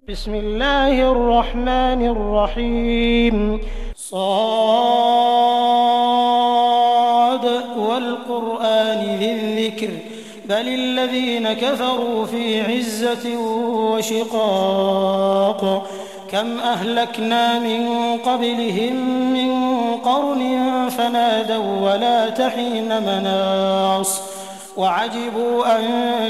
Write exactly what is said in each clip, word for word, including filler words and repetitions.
بسم الله الرحمن الرحيم صاد والقرآن ذي الذكر بل الذين كفروا في عزة وشقاق كم أهلكنا من قبلهم من قرن فنادوا ولا تحين مناص وعجبوا أن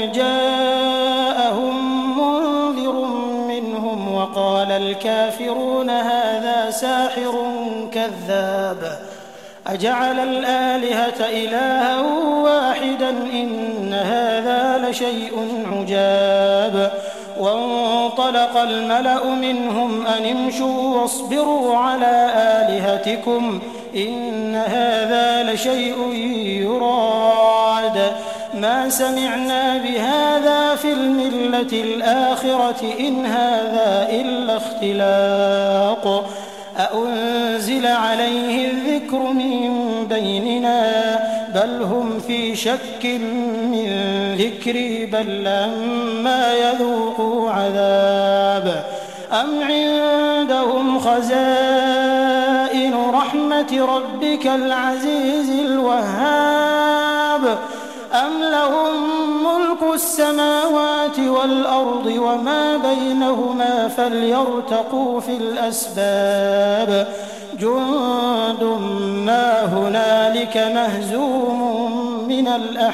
جاءهم منذر منهم وقال الكافرون هذا ساحر كذاب أجعل الآلهة إلها واحدا إن هذا لشيء عجاب وانطلق الملأ منهم أن امشوا واصبروا على آلهتكم إن هذا لشيء يراد ما سمعنا بهذا في الملة الآخرة إن هذا إلا اختلاق أأنزل عليه الذكر من بيننا بل هم في شك من ذكري بل لما يذوقوا عذاب أم عندهم خزائن رحمة ربك العزيز الوهاب أم لهم ملك السماوات والأرض وما بينهما فليرتقوا في الأسباب جند ما هنالك مهزوم من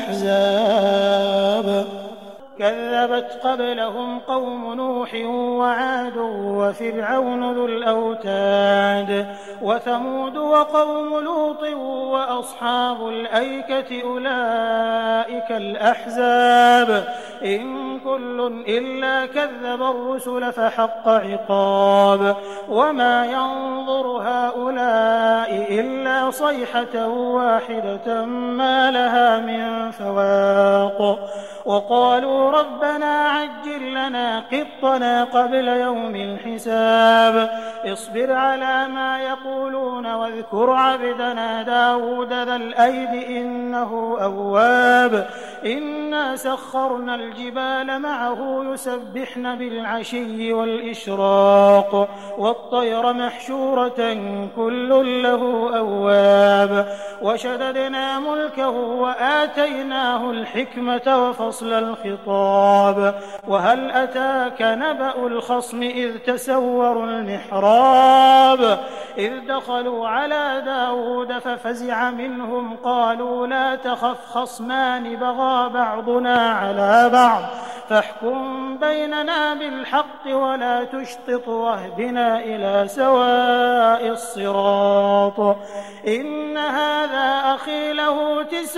الأحزاب كذبت قبلهم قوم نوح وعاد وفرعون ذو الأوتاد وثمود وقوم لوط وأصحاب الأيكة أولئك الأحزاب إن كل إلا كذب الرسل فحق عقاب وما ينظر هؤلاء إلا صيحة واحدة ما لها من فواق وقالوا ربنا عجل لنا قطنا قبل يوم الحساب اصبر على ما يقولون واذكر عبدنا داود ذا الأيد إنه أواب إنا سخرنا الجبال معه يسبحن بالعشي والإشراق والطير محشورة كل له أواب وشددنا ملكه وآتيناه الحكمة وفصل الخطاب وهل أتاك نبأ الخصم إذ تسوروا المحراب إذ دخلوا على داود ففزع منهم قالوا لا تخف خصمان بغى بعضنا على بعض فاحكم بيننا بالحق ولا تشطط واهدنا إلى سواء الصراط إن هذا أخي له تسع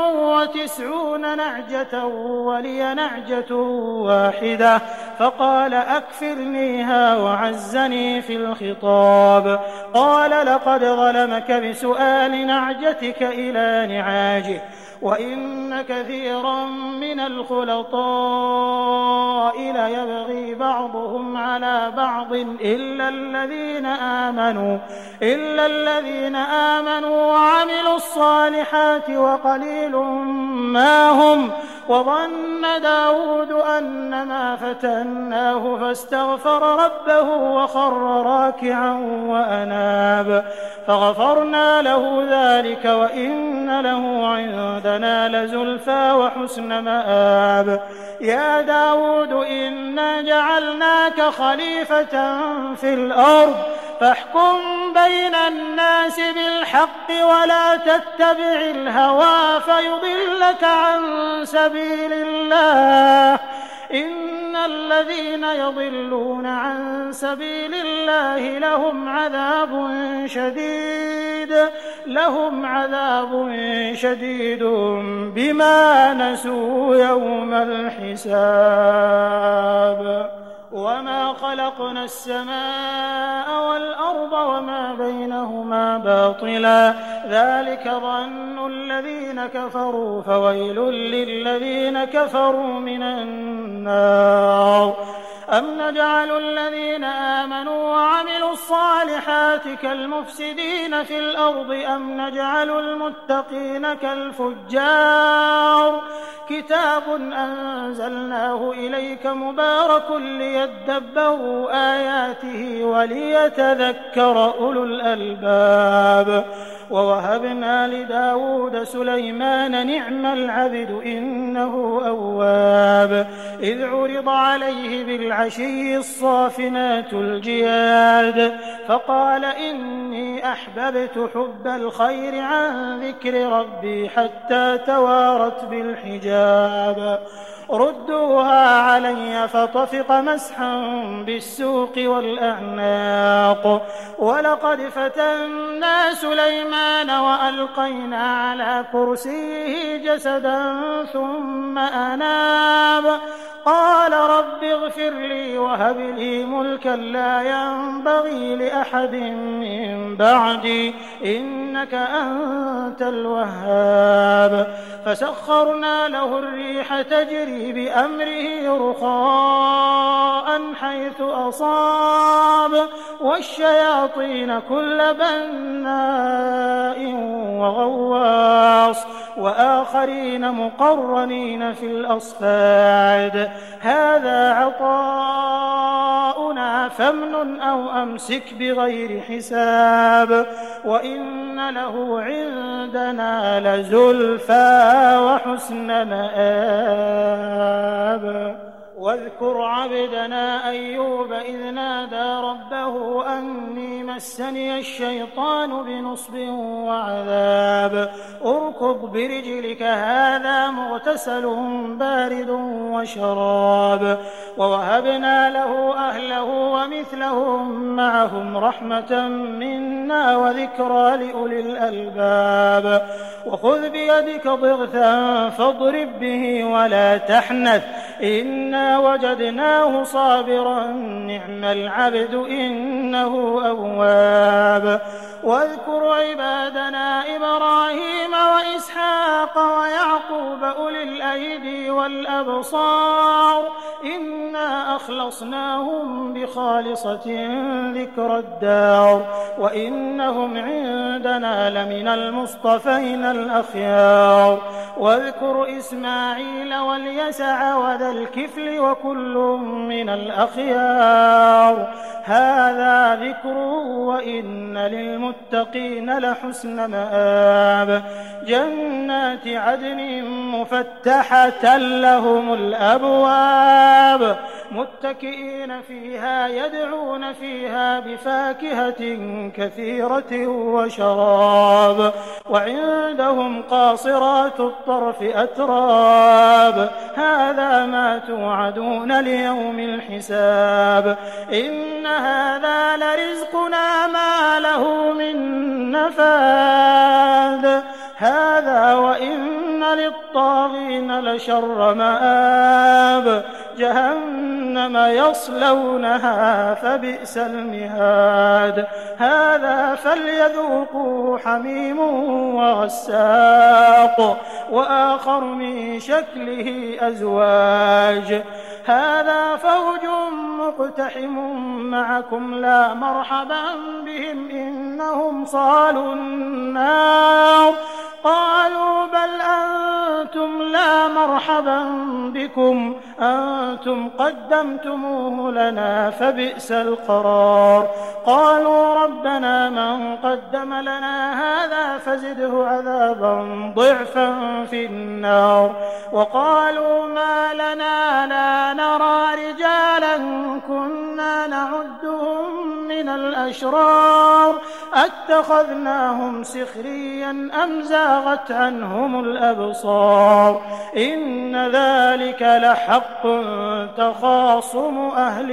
وتسعون نعجة ولي نعجة واحدة فقال أكفرنيها وعزني في الخطاب قال لقد ظلمك بسؤال نعجتك إلى نعاجه وإن كثيرا من الخلطاء ليبغي بعضهم على بعض إلا الذين آمنوا إلا الذين آمنوا وعملوا الصالحات وقليل ما هم وظن داود أنما فتناه فاستغفر ربه وخر راكعا وأناب فغفرنا له ذلك وإن له عندنا لزلفى وحسن مآب يا داود إنا جعلناك خليفة في الأرض فاحكم بين الناس بالحق ولا تتبع الهوى فيضلك عن سبيل الله إن الذين يضلون عن سبيل الله لهم عذاب شديد لهم عذاب شديد بما نسوا يوم الحساب وما خلقنا السماء والأرض وما بينهما باطلا ذلك ظن الذين كفروا فويل للذين كفروا من النار أم نجعل الذين آمنوا وعملوا الصالحات كالمفسدين في الأرض أم نجعل المتقين كالفجار كتاب أنزلناه إليك مبارك ليدبروا آياته وليتذكر أولو الألباب ووهبنا لداود سليمان نعم العبد إنه أواب إذ عرض عليه بالعشي الصافنات الجياد فقال إني أحببت حب الخير عن ذكر ربي حتى توارت بالحجاب ردوها علي فطفق مسحا بالسوق والأعناق ولقد فتنا سليمان وألقينا على كرسيه جسدا ثم أناب قال رب اغفر لي وهب لي ملكا لا ينبغي لأحد من بعدي إنك أنت الوهاب فسخرنا له الريح تجري بأمره رخاء حيث أصاب والشياطين كل بناء وغواص وآخرين مقرنين في الأصفاد هذا عطاؤنا فامنن أو أمسك بغير حساب وإن له عندنا لزلفى وحسن مآب واذكر عبدنا أيوب إذ نادى ربه أني مسني الشيطان بنصب وعذاب اركض برجلك هذا مغتسل بارد وشراب ووهبنا له أهله ومثلهم معهم رحمة منا وذكرى لأولي الألباب وخذ بيدك ضغثا فاضرب به ولا تحنث إنا وجدناه صابرا نعم العبد إنه أواب واذكر عبادنا إبراهيم وإسحاق ويعقوب أولي الأيدي والأبصار إنا أخلصناهم بخالصة ذكر الدار وإنهم عندنا لمن المصطفين الأخيار واذكر إسماعيل واليسع وذا الكفل وكل من الأخيار هذا ذكر وإن للمتقين لحسن مآب جنات عدن مفتحة لهم الأبواب متكئين فيها يدعون فيها بفاكهة كثيرة وشراب وعندهم قاصرات الطرف أتراب هذا ما توعدون ليوم الحساب إن هذا لرزقنا ما له من نفاد هذا وإن للطاغين لشر مآب جهنم يصلونها فبئس المهاد هذا فليذوقوا حميم وغساق وآخر من شكله أزواج هذا فوج مقتحم معكم لا مرحبا بهم إنهم صالوا النار قالوا بل أنتم لا مرحبا بكم أنتم قدمتموه لنا فبئس القرار قالوا ربنا من قدم لنا هذا فزده عذابا ضعفا في النار وقالوا ما لنا لا نرى رجالا كنا نعدهم من الأشرار أتخذناهم سخريا أم زاغت عنهم الأبصار إن ذلك لحق تخاصم أهل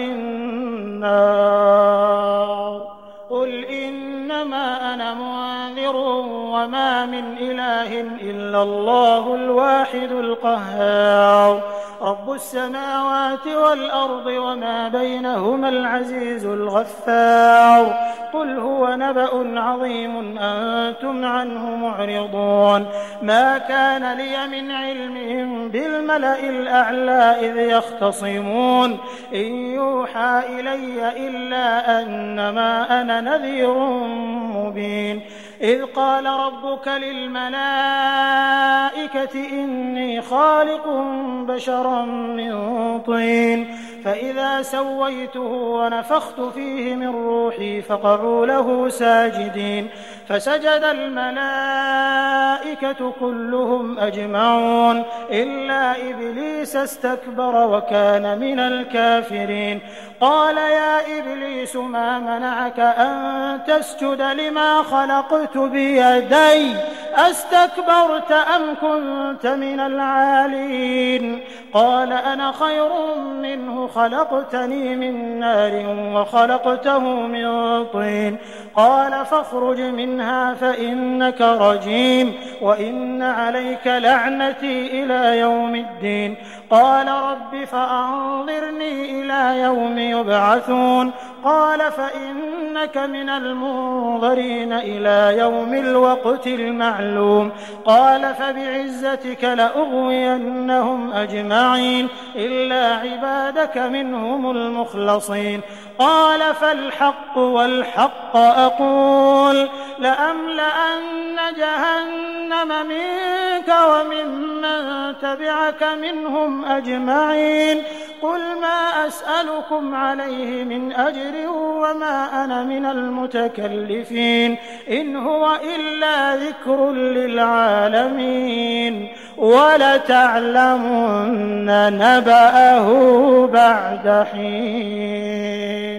النار قل إنما أنا منذر وما من إله إلا الله الواحد القهار رب السماوات والأرض وما بينهما العزيز الغفار قل هو نبأ عظيم أنتم عنه معرضون ما كان لي من علمهم بالملأ الأعلى إذ يختصمون إن يوحى إلي إلا أنما أنا نذير مبين إذ قال ربك للملائكة إني خالق بشرا من طين فإذا سويته ونفخت فيه من روحي فقعوا له ساجدين فسجد الملائكة كلهم أجمعون إلا إبليس استكبر وكان من الكافرين قال يا إبليس ما منعك أن تسجد لما خلقت بيدي أستكبرت أم كنت من العالين قال أنا خير منه خلقتني من نار وخلقته من طين قال فاخرج منها فإنك رجيم وإن عليك لعنتي إلى يوم الدين قال رب فأنظرني إلى يوم يبعثون قال فإنك من المنظرين إلى يوم الوقت المعلوم قال فبعزتك لأغوينهم أجمعين إلا عبادك منهم المخلصين قال فالحق والحق أقول لأملأن جهنم منك وممن تبعك منهم أجمعين قل ما أسألكم عليه من أجر وما أنا من المتكلفين إن هو إلا ذكر للعالمين ولتعلمن نبأه بعد حين.